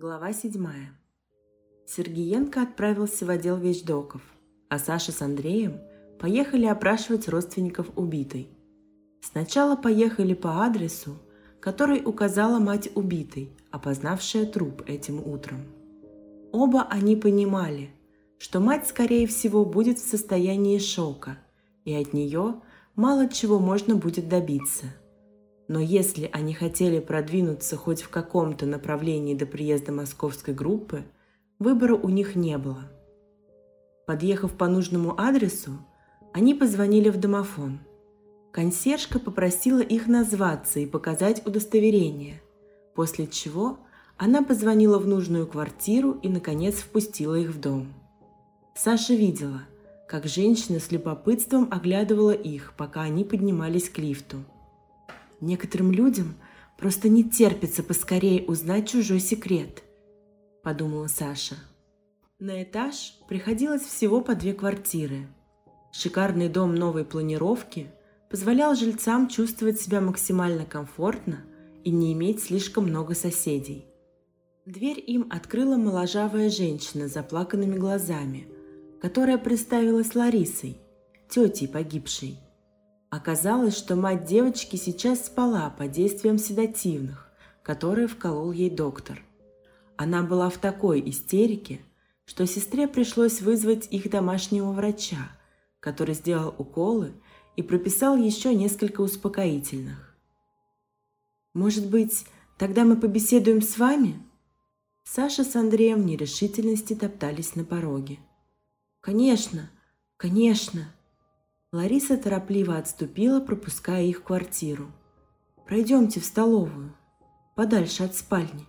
Глава 7. Сергеенко отправился в отдел вещдоков, а Саша с Андреем поехали опрашивать родственников убитой. Сначала поехали по адресу, который указала мать убитой, опознавшая труп этим утром. Оба они понимали, что мать, скорее всего, будет в состоянии шока, и от нее мало чего можно будет добиться. Но если они хотели продвинуться хоть в каком-то направлении до приезда московской группы, выбора у них не было. Подъехав по нужному адресу, они позвонили в домофон. Консьержка попросила их назваться и показать удостоверение, после чего она позвонила в нужную квартиру и, наконец, впустила их в дом. Саша видела, как женщина с любопытством оглядывала их, пока они поднимались к лифту. «Некоторым людям просто не терпится поскорее узнать чужой секрет», – подумала Саша. На этаж приходилось всего по 2 квартиры. Шикарный дом новой планировки позволял жильцам чувствовать себя максимально комфортно и не иметь слишком много соседей. Дверь им открыла моложавая женщина с заплаканными глазами, которая представилась Ларисой, тетей погибшей. Оказалось, что мать девочки сейчас спала под действием седативных, которые вколол ей доктор. Она была в такой истерике, что сестре пришлось вызвать их домашнего врача, который сделал уколы и прописал еще несколько успокоительных. «Может быть, тогда мы побеседуем с вами?» Саша с Андреем в нерешительности топтались на пороге. «Конечно, конечно!» Лариса торопливо отступила, пропуская их в квартиру. «Пройдемте в столовую, подальше от спальни».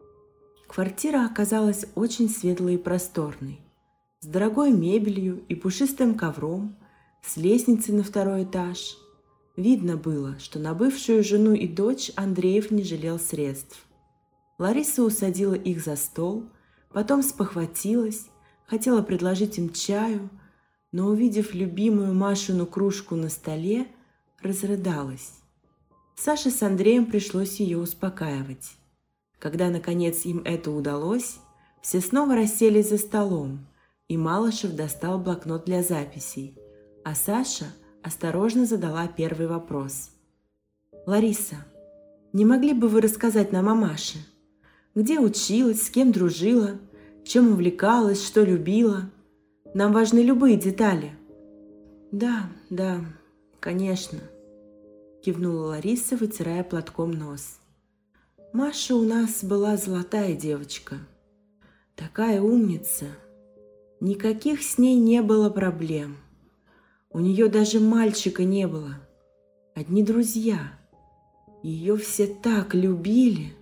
Квартира оказалась очень светлой и просторной, с дорогой мебелью и пушистым ковром, с лестницей на 2-й этаж. Видно было, что на бывшую жену и дочь Андреев не жалел средств. Лариса усадила их за стол, потом спохватилась, хотела предложить им чаю, но, увидев любимую Машину кружку на столе, разрыдалась. Саше с Андреем пришлось ее успокаивать. Когда, наконец, им это удалось, все снова расселись за столом, и Малышев достал блокнот для записей, а Саша осторожно задала первый вопрос. «Лариса, не могли бы вы рассказать нам о Маше? Где училась, с кем дружила, чем увлекалась, что любила? Нам важны любые детали». Да, конечно», – кивнула Лариса, вытирая платком нос. «Маша у нас была золотая девочка. Такая умница. Никаких с ней не было проблем. У нее даже мальчика не было. Одни друзья. Ее все так любили».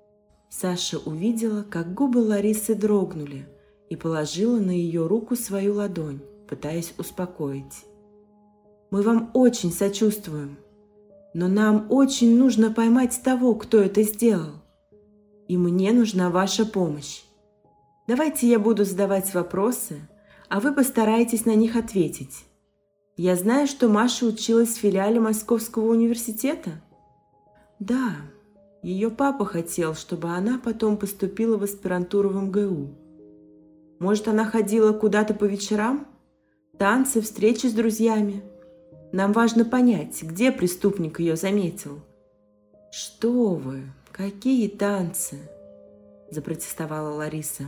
Саша увидела, как губы Ларисы дрогнули, и положила на ее руку свою ладонь, пытаясь успокоить. «Мы вам очень сочувствуем, но нам очень нужно поймать того, кто это сделал. И мне нужна ваша помощь. Давайте я буду задавать вопросы, а вы постарайтесь на них ответить. Я знаю, что Маша училась в филиале Московского университета?» «Да, ее папа хотел, чтобы она потом поступила в аспирантуру в МГУ. Может, она ходила куда-то по вечерам? Танцы, встречи с друзьями? Нам важно понять, где преступник ее заметил». «Что вы, какие танцы?» – запротестовала Лариса.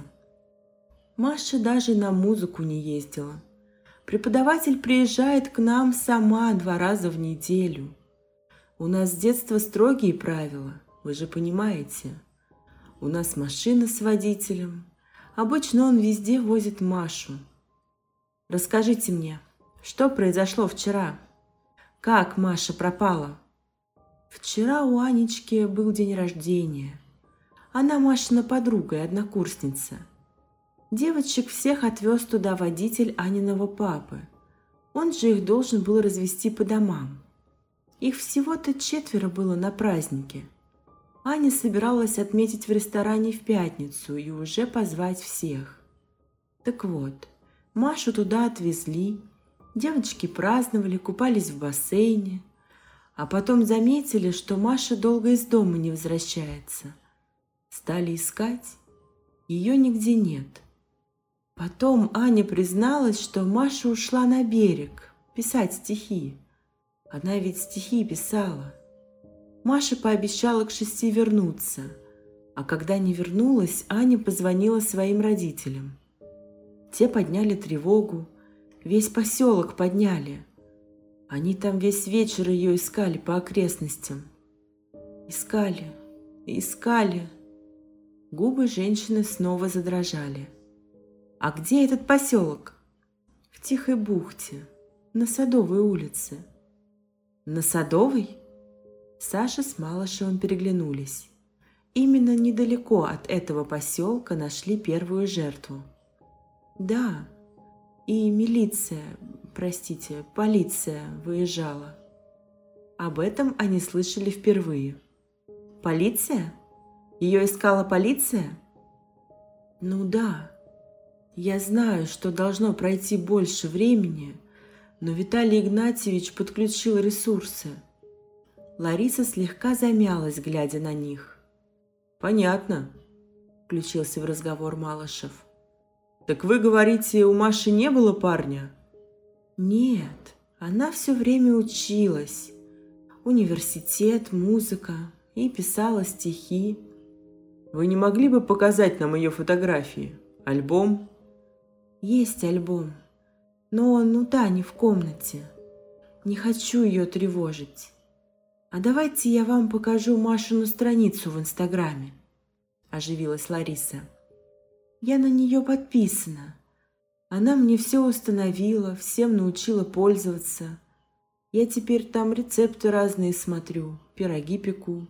«Маша даже на музыку не ездила. Преподаватель приезжает к нам сама 2 раза в неделю. У нас с детства строгие правила, вы же понимаете. У нас машина с водителем. Обычно он везде возит Машу. Расскажите мне, что произошло вчера? Как Маша пропала?» «Вчера у Анечки был день рождения. Она Машина подруга и однокурсница. Девочек всех отвез туда водитель Аниного папы. Он же их должен был развести по домам. Их всего-то 4 было на празднике. Аня собиралась отметить в ресторане в пятницу и уже позвать всех. Так вот, Машу туда отвезли, девочки праздновали, купались в бассейне, а потом заметили, что Маша долго из дома не возвращается. Стали искать Ее нигде нет. Потом Аня призналась, что Маша ушла на берег писать стихи. Она ведь стихи писала. Маша пообещала к 6 вернуться, а когда не вернулась, Аня позвонила своим родителям. Те подняли тревогу, весь поселок подняли. Они там весь вечер ее искали по окрестностям. Искали, искали. Губы женщины снова задрожали. А где этот поселок? В Тихой бухте, на Садовой улице. На Садовой? Саша с Малышевым переглянулись. Именно недалеко от этого поселка нашли первую жертву. Да, и полиция выезжала. Об этом они слышали впервые. Полиция? Ее искала полиция? Ну да. Я знаю, что должно пройти больше времени, но Виталий Игнатьевич подключил ресурсы. Лариса слегка замялась, глядя на них. «Понятно», – включился в разговор Малышев. «Так вы говорите, у Маши не было парня?» «Нет, она все время училась. Университет, музыка и писала стихи». «Вы не могли бы показать нам ее фотографии? Альбом?» «Есть альбом, но он у Тани в комнате. Не хочу ее тревожить. А давайте я вам покажу Машину страницу в Инстаграме», – оживилась Лариса. «Я на нее подписана. Она мне все установила, всем научила пользоваться. Я теперь там рецепты разные смотрю, пироги пеку».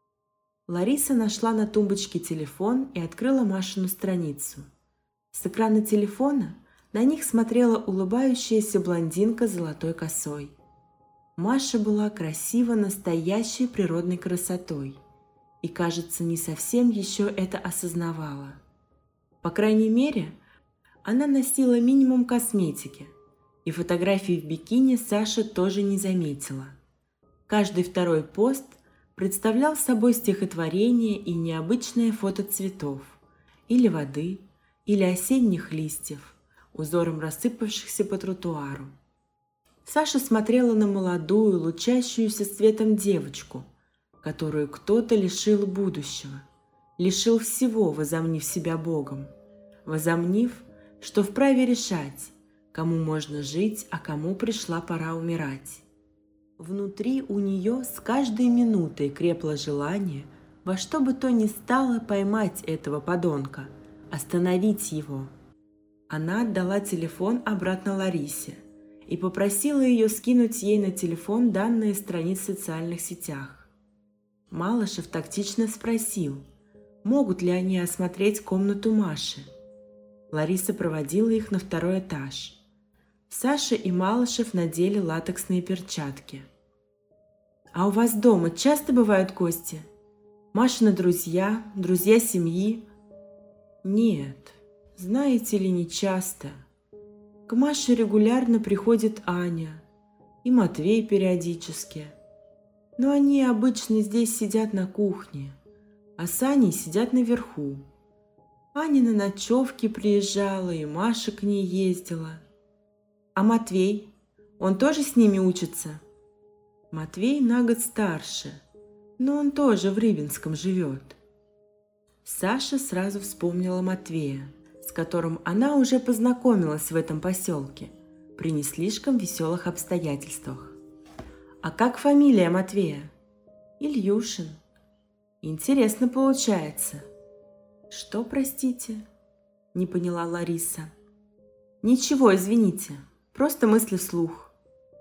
Лариса нашла на тумбочке телефон и открыла Машину страницу. С экрана телефона на них смотрела улыбающаяся блондинка с золотой косой. Маша была красива настоящей природной красотой и, кажется, не совсем еще это осознавала. По крайней мере, она носила минимум косметики, и фотографии в бикини Саша тоже не заметила. Каждый второй пост представлял собой стихотворение и необычное фото цветов, или воды, или осенних листьев, узором рассыпавшихся по тротуару. Саша смотрела на молодую, лучащуюся светом девочку, которую кто-то лишил будущего, лишил всего, возомнив себя Богом, возомнив, что вправе решать, кому можно жить, а кому пришла пора умирать. Внутри у нее с каждой минутой крепло желание во что бы то ни стало поймать этого подонка, остановить его. Она отдала телефон обратно Ларисе и попросила ее скинуть ей на телефон данные страниц в социальных сетях. Малышев тактично спросил, могут ли они осмотреть комнату Маши. Лариса проводила их на 2-й этаж. Саша и Малышев надели латексные перчатки. «А у вас дома часто бывают гости? Машины друзья семьи?» «Нет, знаете ли, не часто. К Маше регулярно приходит Аня и Матвей периодически. Но они обычно здесь сидят на кухне, а с Аней сидят наверху. Аня на ночевки приезжала, и Маша к ней ездила. А Матвей? Он тоже с ними учится?» «Матвей на год старше, но он тоже в Рыбинском живет». Саша сразу вспомнила Матвея, с которым она уже познакомилась в этом поселке при не слишком веселых обстоятельствах. «А как фамилия Матвея?» «Ильюшин». «Интересно получается». «Что, простите?» – не поняла Лариса. «Ничего, извините, просто мысли вслух».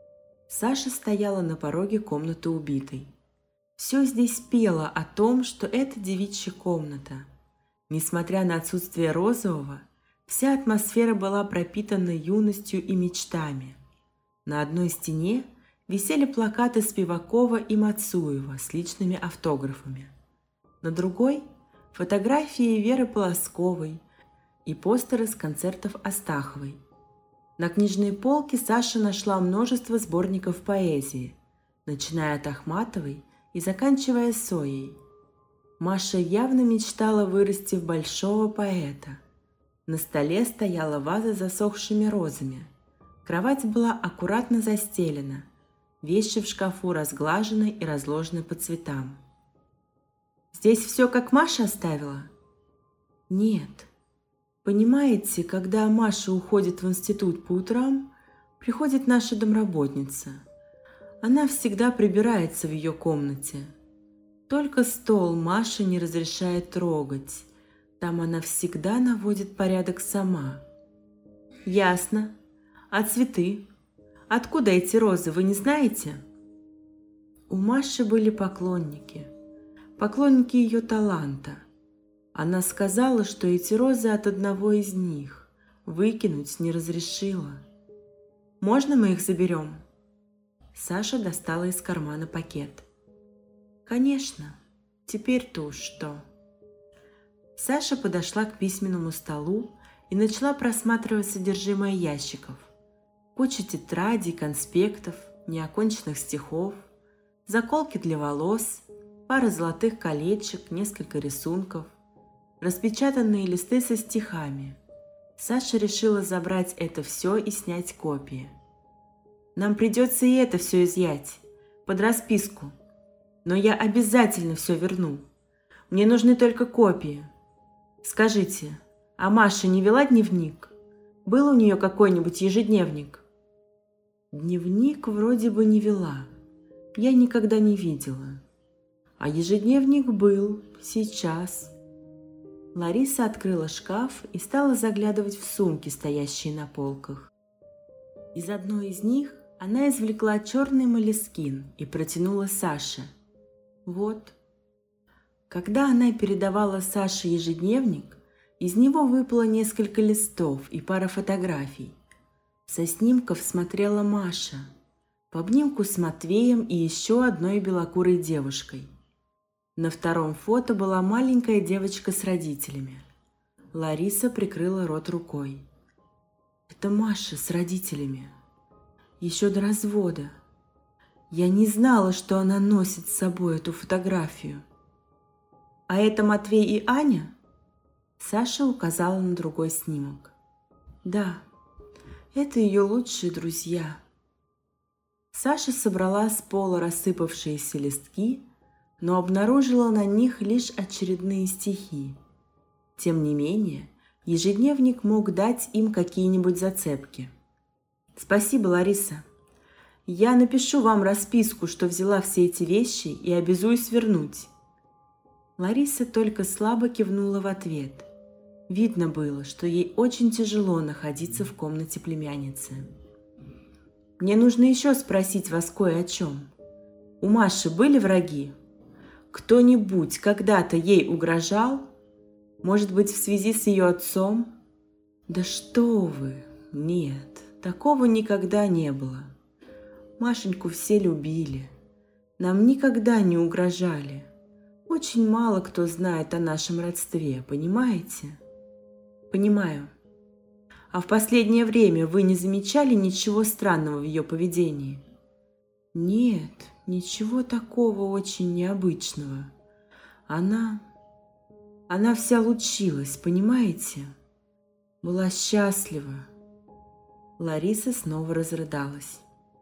Саша стояла на пороге комнаты убитой. Все здесь пело о том, что это девичья комната. Несмотря на отсутствие розового, вся атмосфера была пропитана юностью и мечтами. На одной стене висели плакаты Спивакова и Мацуева с личными автографами. На другой – фотографии Веры Полосковой и постеры с концертов Астаховой. На книжной полке Саша нашла множество сборников поэзии, начиная от Ахматовой и заканчивая Соей. Маша явно мечтала вырасти в большого поэта. На столе стояла ваза с засохшими розами. Кровать была аккуратно застелена. Вещи в шкафу разглажены и разложены по цветам. «Здесь все, как Маша оставила?» «Нет. Понимаете, когда Маша уходит в институт по утрам, приходит наша домработница. Она всегда прибирается в ее комнате. Только стол Маша не разрешает трогать. Там она всегда наводит порядок сама». «Ясно. А цветы? Откуда эти розы, вы не знаете?» У Маши были поклонники ее таланта. Она сказала, что эти розы от одного из них, выкинуть не разрешила. «Можно мы их заберем?» Саша достала из кармана пакет. «Конечно, теперь-то уж что». Саша подошла к письменному столу и начала просматривать содержимое ящиков. Куча тетрадей, конспектов, неоконченных стихов, заколки для волос, пара золотых колечек, несколько рисунков, распечатанные листы со стихами. Саша решила забрать это все и снять копии. «Нам придется и это все изъять, под расписку. Но я обязательно все верну. Мне нужны только копии. Скажите, а Маша не вела дневник? Был у нее какой-нибудь ежедневник?» «Дневник вроде бы не вела. Я никогда не видела. А ежедневник был сейчас». Лариса открыла шкаф и стала заглядывать в сумки, стоящие на полках. Из одной из них она извлекла черный молескин и протянула Саше. «Вот». Когда она передавала Саше ежедневник, из него выпало несколько листов и пара фотографий. Со снимков смотрела Маша, в обнимку с Матвеем и еще одной белокурой девушкой. На втором фото была маленькая девочка с родителями. Лариса прикрыла рот рукой. «Это Маша с родителями. Еще до развода. Я не знала, что она носит с собой эту фотографию». «А это Матвей и Аня?» Саша указала на другой снимок. «Да, это ее лучшие друзья». Саша собрала с пола рассыпавшиеся листки, но обнаружила на них лишь очередные стихи. Тем не менее, ежедневник мог дать им какие-нибудь зацепки. «Спасибо, Лариса. Я напишу вам расписку, что взяла все эти вещи и обязуюсь вернуть». Лариса только слабо кивнула в ответ. Видно было, что ей очень тяжело находиться в комнате племянницы. «Мне нужно еще спросить вас кое о чем. У Маши были враги? Кто-нибудь когда-то ей угрожал? Может быть, в связи с ее отцом?» «Да что вы! Нет, такого никогда не было. Машеньку все любили. Нам никогда не угрожали. Очень мало кто знает о нашем родстве, понимаете?» «Понимаю. А в последнее время вы не замечали ничего странного в ее поведении?» «Нет, ничего такого очень необычного. Она вся лучилась, понимаете? Была счастлива». Лариса снова разрыдалась.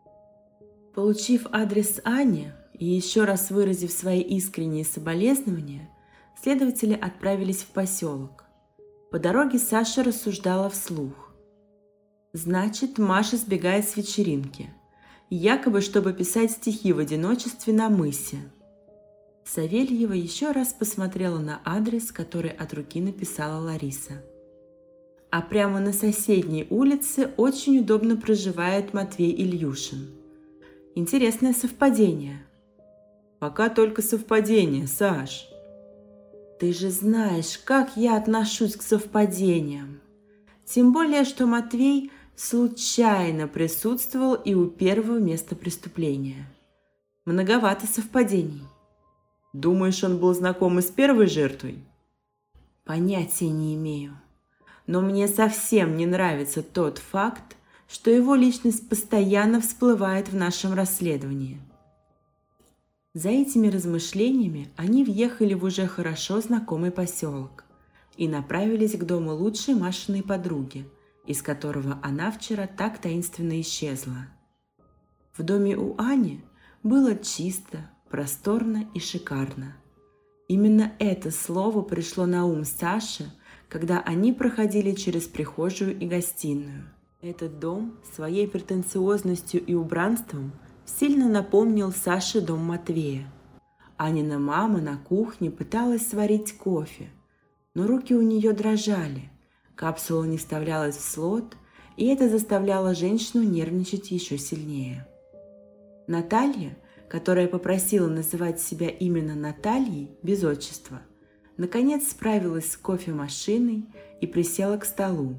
Получив адрес Ани и еще раз выразив свои искренние соболезнования, следователи отправились в поселок. По дороге Саша рассуждала вслух. Значит, Маша сбегает с вечеринки, якобы чтобы писать стихи в одиночестве на мысе. Савельева еще раз посмотрела на адрес, который от руки написала Лариса. А прямо на соседней улице очень удобно проживает Матвей Ильюшин. Интересное совпадение. «Пока только совпадение, Саш». «Ты же знаешь, как я отношусь к совпадениям. Тем более, что Матвей случайно присутствовал и у первого места преступления. Многовато совпадений». «Думаешь, он был знаком и с первой жертвой?» «Понятия не имею. Но мне совсем не нравится тот факт, что его личность постоянно всплывает в нашем расследовании». За этими размышлениями они въехали в уже хорошо знакомый поселок и направились к дому лучшей Машиной подруги, из которого она вчера так таинственно исчезла. В доме у Ани было чисто, просторно и шикарно. Именно это слово пришло на ум Саше, когда они проходили через прихожую и гостиную. Этот дом своей претенциозностью и убранством сильно напомнил Саше дом Матвея. Анина мама на кухне пыталась сварить кофе, но руки у нее дрожали, капсула не вставлялась в слот, и это заставляло женщину нервничать еще сильнее. Наталья, которая попросила называть себя именно Натальей без отчества, наконец справилась с кофемашиной и присела к столу.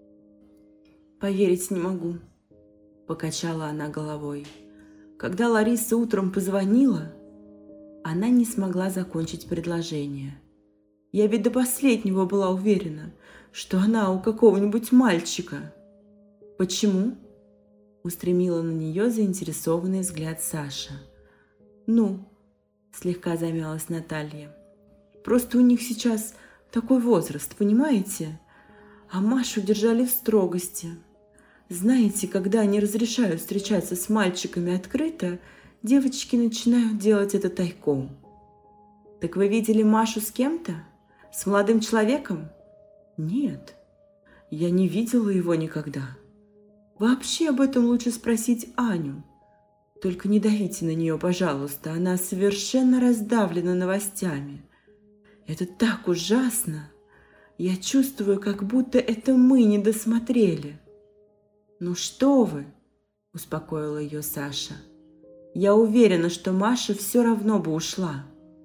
«Поверить не могу», – покачала она головой. Когда Лариса утром позвонила, она не смогла закончить предложение. Я ведь до последнего была уверена, что она у какого-нибудь мальчика. «Почему?» – устремила на нее заинтересованный взгляд Саша. «Ну», – слегка замялась Наталья, – «просто у них сейчас такой возраст, понимаете? А Машу держали в строгости. Знаете, когда они разрешают встречаться с мальчиками открыто, девочки начинают делать это тайком». «Так вы видели Машу с кем-то? С молодым человеком?» «Нет, я не видела его никогда. Вообще об этом лучше спросить Аню. Только не давите на нее, пожалуйста, она совершенно раздавлена новостями. Это так ужасно. Я чувствую, как будто это мы не досмотрели». «Ну что вы?» – успокоила ее Саша. «Я уверена, что Маша все равно бы ушла».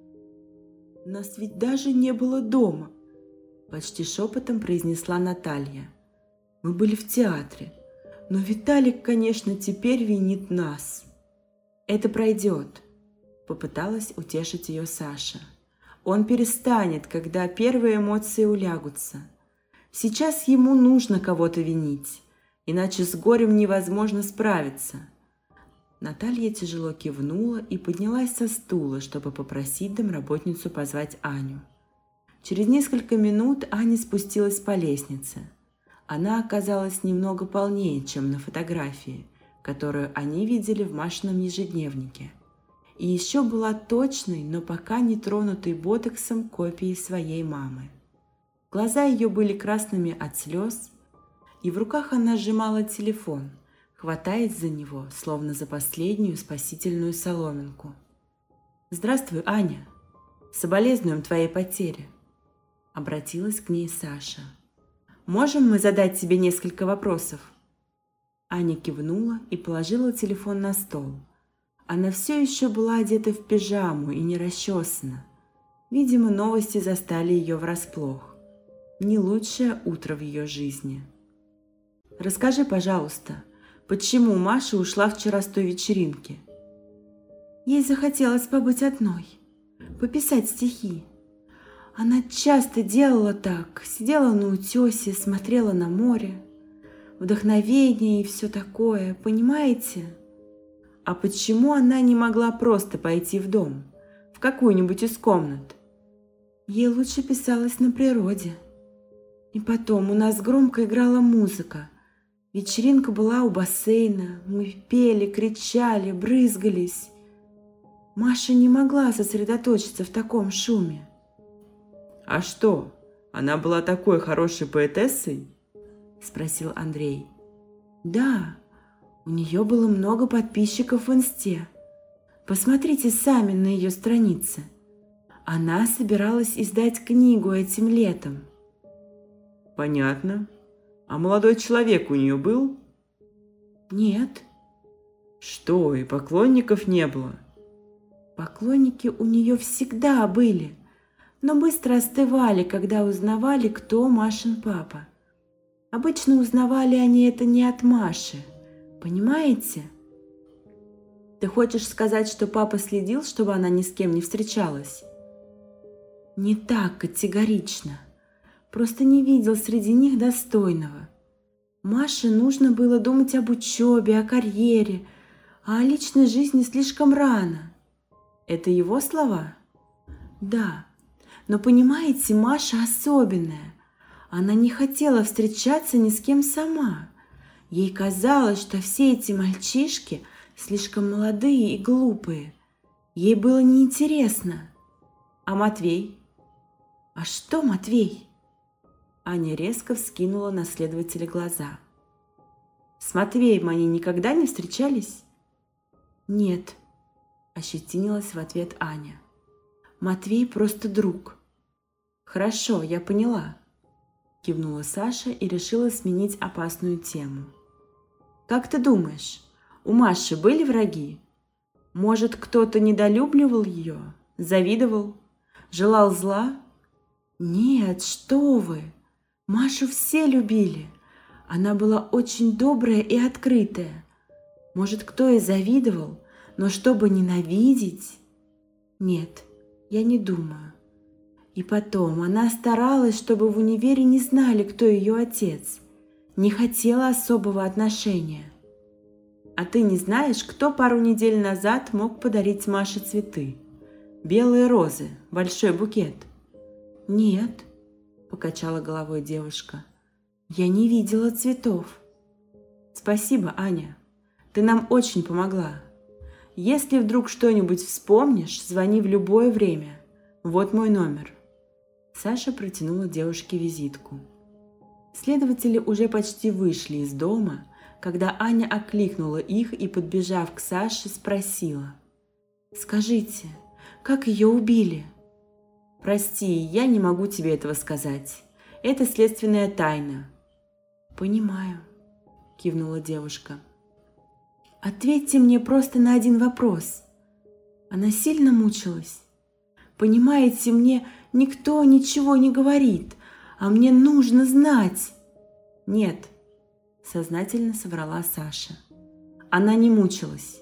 «Нас ведь даже не было дома», – почти шепотом произнесла Наталья. «Мы были в театре, но Виталик, конечно, теперь винит нас». «Это пройдет», – попыталась утешить ее Саша. «Он перестанет, когда первые эмоции улягутся. Сейчас ему нужно кого-то винить, иначе с горем невозможно справиться». Наталья тяжело кивнула и поднялась со стула, чтобы попросить домработницу позвать Аню. Через несколько минут Аня спустилась по лестнице. Она оказалась немного полнее, чем на фотографии, которую они видели в Машином ежедневнике. И еще была точной, но пока не тронутой ботоксом копией своей мамы. Глаза ее были красными от слез, и в руках она сжимала телефон, хватаясь за него, словно за последнюю спасительную соломинку. «Здравствуй, Аня! Соболезнуем твоей потере!» Обратилась к ней Саша. «Можем мы задать тебе несколько вопросов?» Аня кивнула и положила телефон на стол. Она все еще была одета в пижаму и не расчесана. Видимо, новости застали ее врасплох. Не лучшее утро в ее жизни. «Расскажи, пожалуйста, почему Маша ушла вчера с той вечеринки?» «Ей захотелось побыть одной, пописать стихи. Она часто делала так, сидела на утесе, смотрела на море. Вдохновение и все такое, понимаете? А почему она не могла просто пойти в дом, в какую-нибудь из комнат? Ей лучше писалось на природе. И потом у нас громко играла музыка. Вечеринка была у бассейна, мы пели, кричали, брызгались. Маша не могла сосредоточиться в таком шуме». «А что, она была такой хорошей поэтессой?» – спросил Андрей. «Да, у нее было много подписчиков в Инсте. Посмотрите сами на ее страницы. Она собиралась издать книгу этим летом». «Понятно. А молодой человек у нее был?» «Нет». «Что, и поклонников не было?» «Поклонники у нее всегда были, но быстро остывали, когда узнавали, кто Машин папа. Обычно узнавали они это не от Маши, понимаете?» «Ты хочешь сказать, что папа следил, чтобы она ни с кем не встречалась?» «Не так категорично. Просто не видел среди них достойного. Маше нужно было думать об учебе, о карьере, а о личной жизни слишком рано. Это его слова? Да. Но понимаете, Маша особенная. Она не хотела встречаться ни с кем сама. Ей казалось, что все эти мальчишки слишком молодые и глупые. Ей было неинтересно. А Матвей? А что Матвей? Аня резко вскинула на следователя глаза. С Матвеем они никогда не встречались? Нет, ощетинилась в ответ Аня. Матвей просто друг. Хорошо, я поняла, кивнула Саша и решила сменить опасную тему. Как ты думаешь, у Маши были враги? Может, кто-то недолюбливал ее, завидовал, желал зла? Нет, что вы! Машу все любили. Она была очень добрая и открытая. Может, кто и завидовал, но чтобы ненавидеть? Нет, я не думаю. И потом, она старалась, чтобы в универе не знали, кто ее отец. Не хотела особого отношения. А ты не знаешь, кто пару недель назад мог подарить Маше цветы? Белые розы, большой букет. Нет, покачала головой девушка. Я не видела цветов. Спасибо, Аня. Ты нам очень помогла. Если вдруг что-нибудь вспомнишь, звони в любое время. Вот мой номер. Саша протянула девушке визитку. Следователи уже почти вышли из дома, когда Аня окликнула их и, подбежав к Саше, спросила. «Скажите, как ее убили?» «Прости, я не могу тебе этого сказать. Это следственная тайна». «Понимаю», – кивнула девушка. «Ответьте мне просто на один вопрос. Она сильно мучилась? Понимаете, мне никто ничего не говорит, а мне нужно знать». «Нет», – сознательно соврала Саша. «Она не мучилась».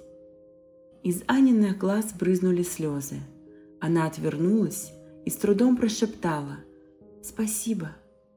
Из Аниных глаз брызнули слезы. Она отвернулась и с трудом прошептала «Спасибо».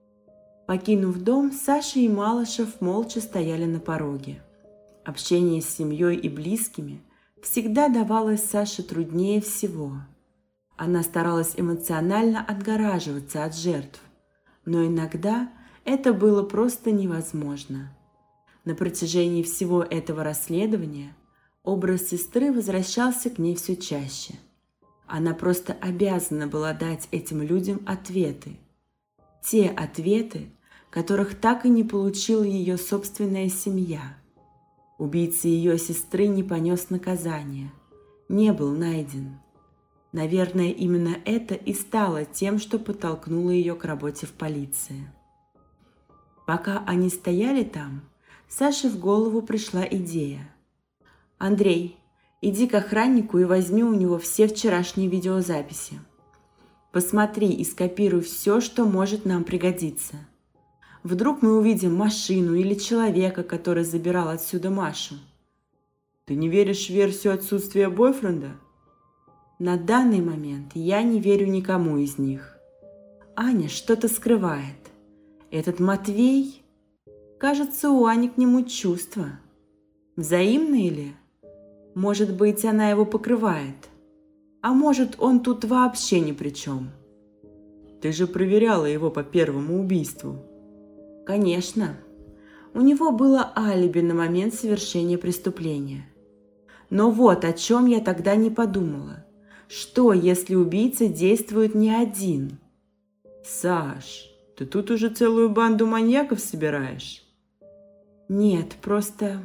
Покинув дом, Саша и Малышев молча стояли на пороге. Общение с семьей и близкими всегда давалось Саше труднее всего. Она старалась эмоционально отгораживаться от жертв, но иногда это было просто невозможно. На протяжении всего этого расследования образ сестры возвращался к ней все чаще. Она просто обязана была дать этим людям ответы. Те ответы, которых так и не получила ее собственная семья. Убийца ее сестры не понес наказания, не был найден. Наверное, именно это и стало тем, что подтолкнуло ее к работе в полиции. Пока они стояли там, Саше в голову пришла идея. «Андрей, иди к охраннику и возьми у него все вчерашние видеозаписи. Посмотри и скопируй все, что может нам пригодиться. Вдруг мы увидим машину или человека, который забирал отсюда Машу». «Ты не веришь в версию отсутствия бойфренда?» «На данный момент я не верю никому из них. Аня что-то скрывает. Этот Матвей... Кажется, у Ани к нему чувства. Взаимные ли? Может быть, она его покрывает. А может, он тут вообще ни при чем». «Ты же проверяла его по первому убийству». «Конечно. У него было алиби на момент совершения преступления. Но вот о чем я тогда не подумала. Что, если убийца действует не один?» «Саш, ты тут уже целую банду маньяков собираешь?» «Нет, просто...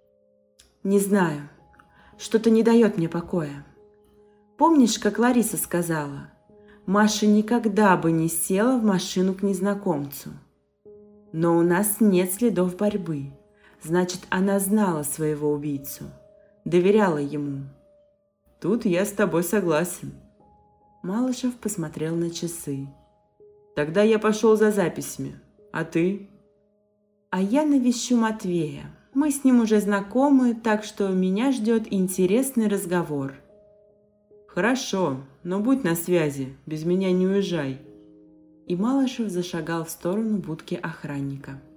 не знаю. Что-то не дает мне покоя. Помнишь, как Лариса сказала? Маша никогда бы не села в машину к незнакомцу. Но у нас нет следов борьбы. Значит, она знала своего убийцу. Доверяла ему». «Тут я с тобой согласен». Малышев посмотрел на часы. «Тогда я пошел за записями. А ты?» «А я навещу Матвея. Мы с ним уже знакомы, так что меня ждет интересный разговор». «Хорошо, но будь на связи, без меня не уезжай». И Малышев зашагал в сторону будки охранника.